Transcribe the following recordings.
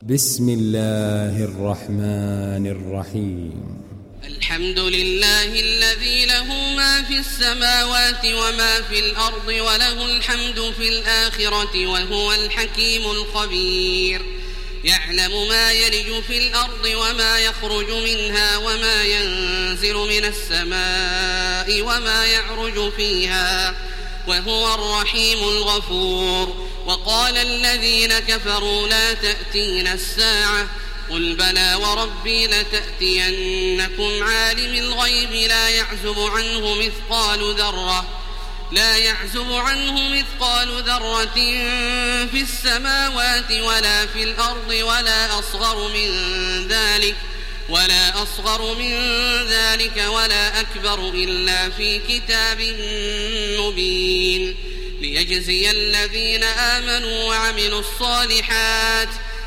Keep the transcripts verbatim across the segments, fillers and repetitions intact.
بسم الله الرحمن الرحيم. الحمد لله الذي له ما في السماوات وما في الأرض وله الحمد في الآخرة وهو الحكيم الخبير. يعلم ما يلج في الأرض وما يخرج منها وما ينزل من السماء وما يعرج فيها وهو الرحيم الغفور. وقال الذين كفروا لا تأتينا الساعة قل بلى وربي لتأتينكم عالم الغيب لا يعزب عنه مثقال ذرة لا يعزب عنه مثقال ذرة في السماوات ولا في الأرض ولا أصغر من ذلك ولا أصغر من ذلك ولا أكبر إلا في كتاب مبين. ليجزي الذين آمنوا وعملوا الصالحات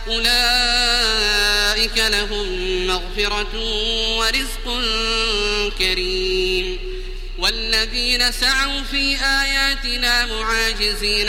أولئك لهم مغفرة ورزق كريم. والذين سعوا في آياتنا معاجزين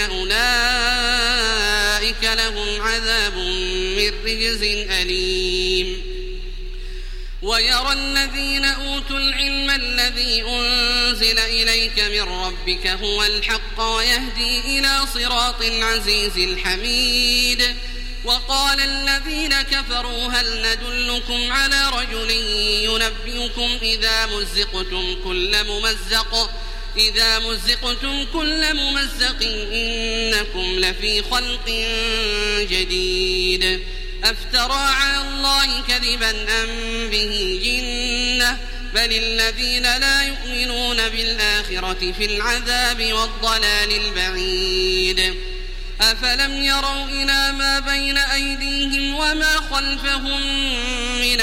أولئك لهم عذاب من رجز أليم. ويرى الذين أوتوا العلم الذي أنزل إليك من ربك هو الحق ويهدي إلى صراط العزيز الحميد. وقال الذين كفروا هل ندلكم على رجل ينبئكم إذا مزقتم كل ممزق إذا مزقتم كل ممزق إنكم لفي خلق جديد. أفترى على الله كذبا أم به جنة بل الذين لا يؤمنون بالآخرة في العذاب والضلال البعيد. أفلم يروا إلى ما بين أيديهم وما خلفهم من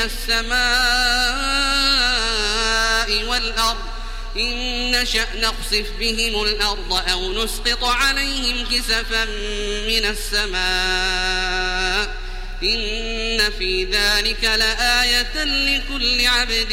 السماء والأرض إن نشأ نخسف بهم الأرض أو نسقط عليهم كسفا من السماء إن في ذلك لآية لكل عبد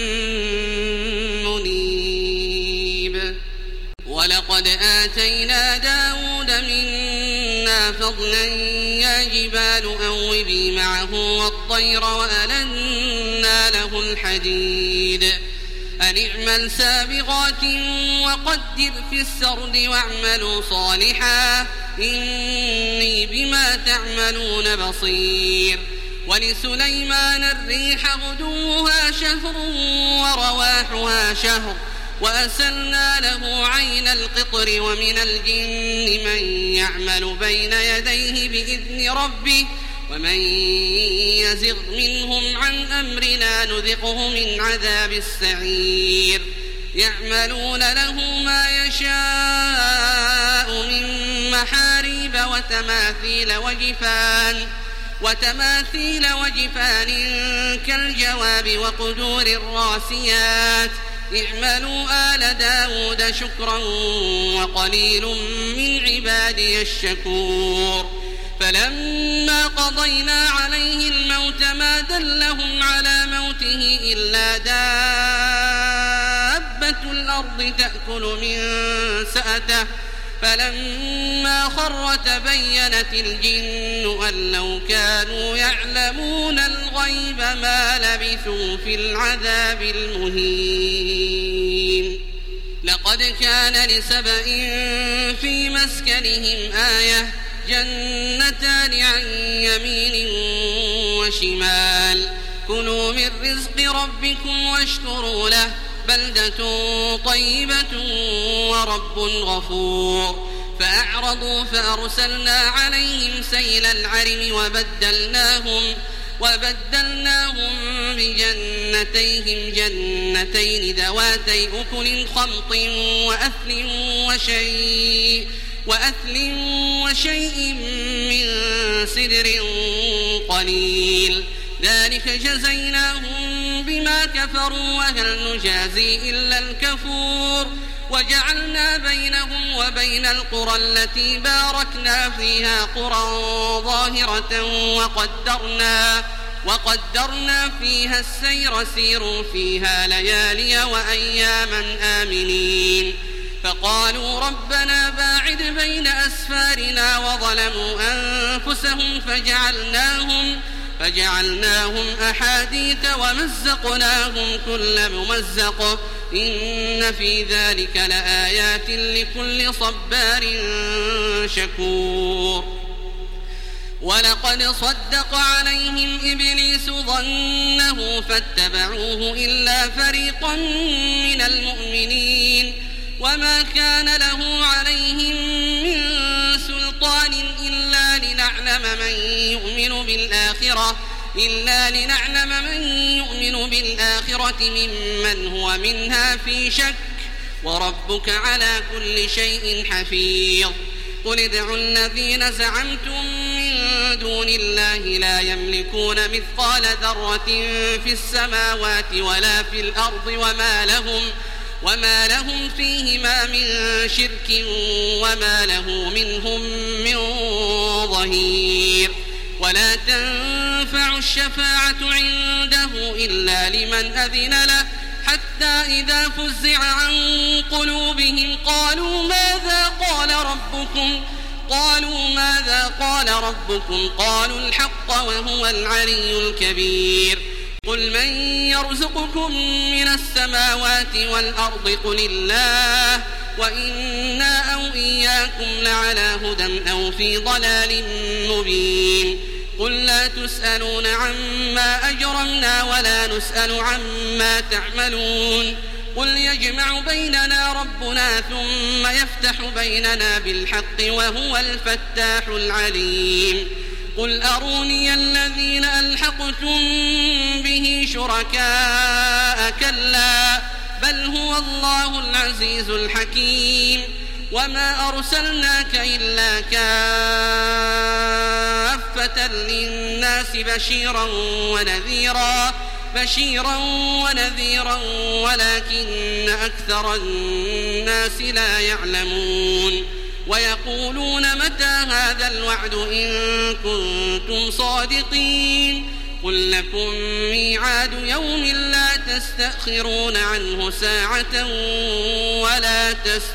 منيب. ولقد آتينا داود منا فضلا يا جبال أوبي معه والطير وألنا له الحديد أن اعمل سابغات وقدر في السرد واعملوا صالحا إني بما تعملون بصير. ولسليمان الريح غدوها شهر ورواحها شهر وأسلنا له عين القطر ومن الجن من يعمل بين يديه بإذن ربه ومن يزغ منهم عن أمرنا نذقه من عذاب السعير. يعملون له ما يشاء من محاريب وتماثيل وجفان وتماثيل وجفان كالجواب وقدور الراسيات اعملوا آل داود شكرا وقليل من عبادي الشكور. فلما قضينا عليه الموت ما دلهم على موته إلا دابة الأرض تأكل من سأته فلما خر تبينت الجن أن لو كانوا يعلمون الغيب ما لبثوا في العذاب المهين. لقد كان لسبإ في مسكنهم آية جنتان عن يمين وشمال كلوا من رزق ربكم واشكروا له بلدة طيبة ورب غفور. فأعرضوا فأرسلنا عليهم سيل العرم وبدلناهم وبدلناهم بجنتيهم جنتين ذواتي أكل خمط وأثل وشيء وأثل وشيء من سدر قليل ذلك جزيناهم بما كفروا وهل نجازي إلا الكفور. وجعلنا بينهم وبين القرى التي باركنا فيها قرى ظاهرة وقدرنا وقدرنا فيها السير سيروا فيها ليالي وأياما آمنين. فقالوا ربنا باعد بين أسفارنا وظلموا أنفسهم فجعلناهم فجعلناهم أحاديث ومزقناهم كل ممزق إن في ذلك لآيات لكل صبار شكور. ولقد صدق عليهم إبليس ظنه فاتبعوه إلا فريقا من المؤمنين وما كان له عليهم من سلطان إلا لنعلم من يؤمن بالآخرة إلا لنعلم من يؤمن بالآخرة ممن هو منها في شك وربك على كل شيء حفيظ. قل ادعوا الذين زعمتم من دون الله لا يملكون مثقال ذرة في السماوات ولا في الأرض وما لهم وما لهم فيهما من شرك وما له منهم من ظهير. ولا تنفع الشفاعة عنده إلا لمن أذن له حتى إذا فزع عن قلوبهم قالوا ماذا قال ربكم قالوا ماذا قال ربكم قالوا الحق وهو العلي الكبير. قل من يرزقكم من السماوات والأرض قل الله وإنا أو إياكم لعلى هدى أو في ضلال مبين. قل لا تسألون عما أجرمنا ولا نسأل عما تعملون. قل يجمع بيننا ربنا ثم يفتح بيننا بالحق وهو الفتاح العليم. قل أروني الذين ألحقتم به شركاء كلا بل هو الله العزيز الحكيم. وما أرسلناك إلا كافة للناس بشيرا ونذيرا بشيرا ونذيرا ولكن أكثر الناس لا يعلمون. ويقولون متى هذا الوعد إن كنتم صادقين. قل لكم ميعاد يوم لا تستأخرون عنه ساعة ولا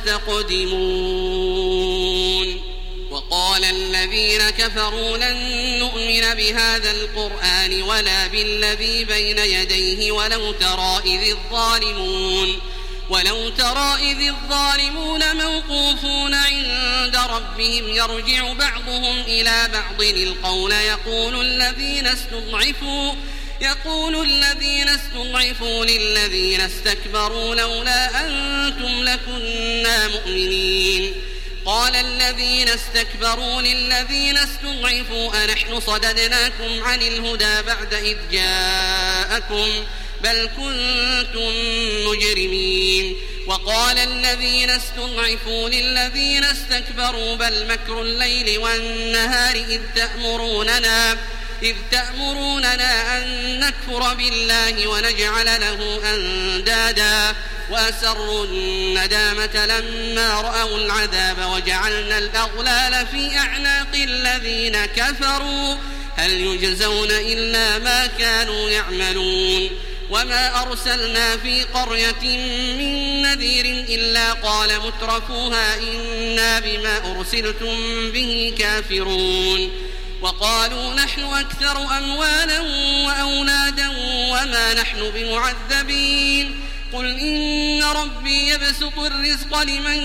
تستقدمون. وقال الذين كفروا لن نؤمن بهذا القرآن ولا بالذي بين يديه ولو ترى إذ الظالمون ولو ترى إذ الظالمون موقوفون عند ربهم يرجع بعضهم إلى بعض القول يقول الذين استضعفوا يقول الذين استضعفوا للذين استكبروا لولا أنتم لكنا مؤمنين. قال الذين استكبروا للذين استضعفوا أنحن صددناكم عن الهدى بعد إذ جاءكم بل كنتم مجرمين. وقال الذين استضعفوا للذين استكبروا بل مكر الليل والنهار إذ تأمروننا إذ تأمروننا أن نكفر بالله ونجعل له أندادا وأسروا الندامة لما رأوا العذاب وجعلنا الأغلال في أعناق الذين كفروا هل يجزون إلا ما كانوا يعملون. وما أرسلنا في قرية من نذير إلا قال مترفوها إنا بما أرسلتم به كافرون. وقالوا نحن أكثر أموالا وأولادا وما نحن بمعذبين. قل إن ربي يبسط الرزق لمن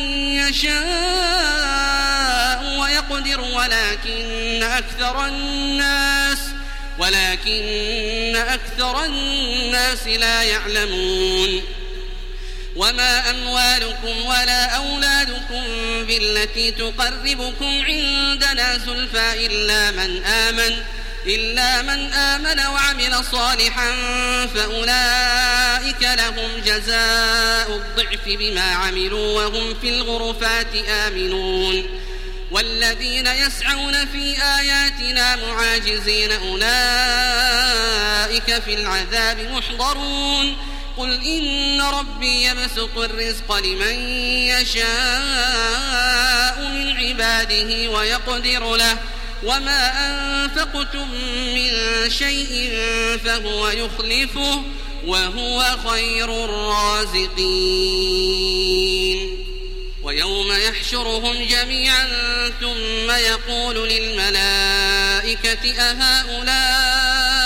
يشاء ويقدر ولكن أكثر الناس ولكن أكثر الناس لا يعلمون. وما أموالكم ولا أولادكم بالتي تقربكم عندنا زلفى إلا من آمن إلا من آمن وعمل صالحا فأولئك لهم جزاء الضعف بما عملوا وهم في الغرفات آمنون. والذين يسعون في آياتنا معاجزين أولئك في العذاب محضرون. قل إن ربي يبسط الرزق لمن يشاء من عباده ويقدر له وما أنفقتم من شيء فهو يخلفه وهو خير الرازقين. ويوم يحشرهم جميعا ثم يقول للملائكة أهؤلاء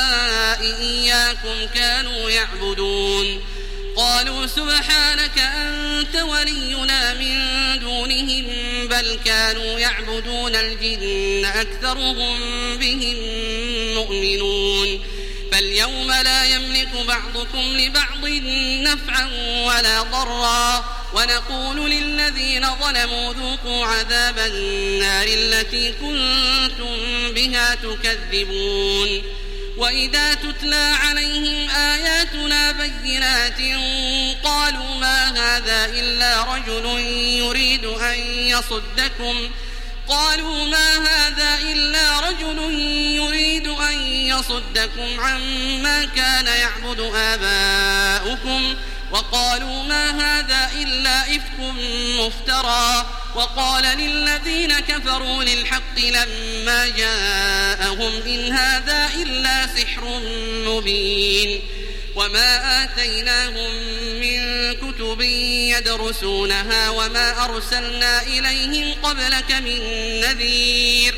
آباءكم كانوا يعبدون قالوا سبحانك أنت ولينا من دونهم بل كانوا يعبدون الجن أكثرهم بهم مؤمنون فاليوم لا يملك بعضكم لبعض نفعا ولا ضرا ونقول للذين ظلموا ذوقوا عذاب النار التي كنتم بها تكذبون وإذا تتلى عليهم آياتنا بينات قالوا ما هذا إلا رجل يريد أن يصدكم قالوا ما هذا إلا رجل يريد أن يصدكم عما كان يعبد آباؤكم وقالوا ما هذا إلا إفك مفترى وقال للذين كفروا للحق لما جاءهم إن هذا إلا سحر مبين وما آتيناهم من كتب يدرسونها وما أرسلنا إليهم قبلك من نذير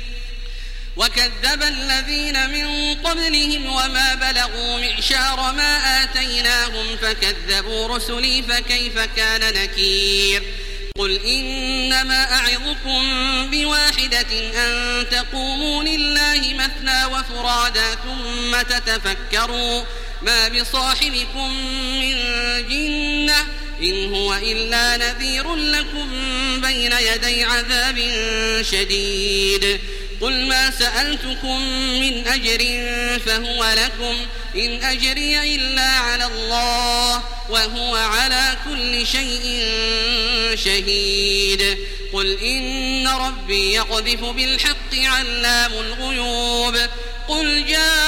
وكذب الذين من قبلهم وما بلغوا معشار ما آتيناهم فكذبوا رسلي فكيف كان نكير قل إنما أعظكم بواحدة أن تقوموا لله مثنى وفرادا ثم تتفكروا ما بصاحبكم من جنة إن هو إلا نذير لكم بين يدي عذاب شديد قل ما سألتكم من أجر فهو لكم إن أجري إلا على الله وهو على كل شيء شهيد قل إن ربي يقذف بالحق علام الغيوب قل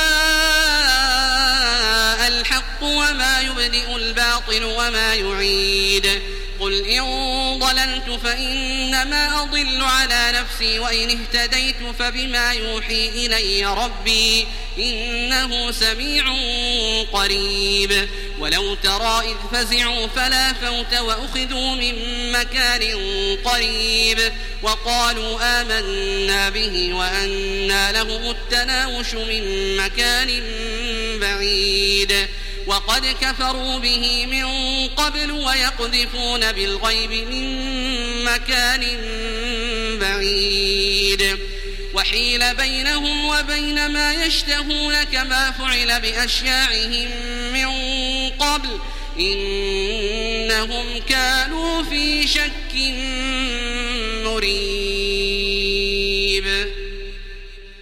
جاء الحق وما يبدئ الباطل وما يعيد قل إن ضللت فإنما أضل على نفسي وإن اهتديت فبما يوحي إلي ربي إنه سميع قريب ولو ترى إذ فزعوا فلا فوت وأخذوا من مكان قريب وقالوا آمنا به وأنى لهم التناوش من مكان بعيد وقد كفروا به من قبل ويقذفون بالغيب من مكان بعيد وحيل بينهم وبين ما يشتهون كما فعل بأشياعهم من قبل إنهم كانوا في شك مريب.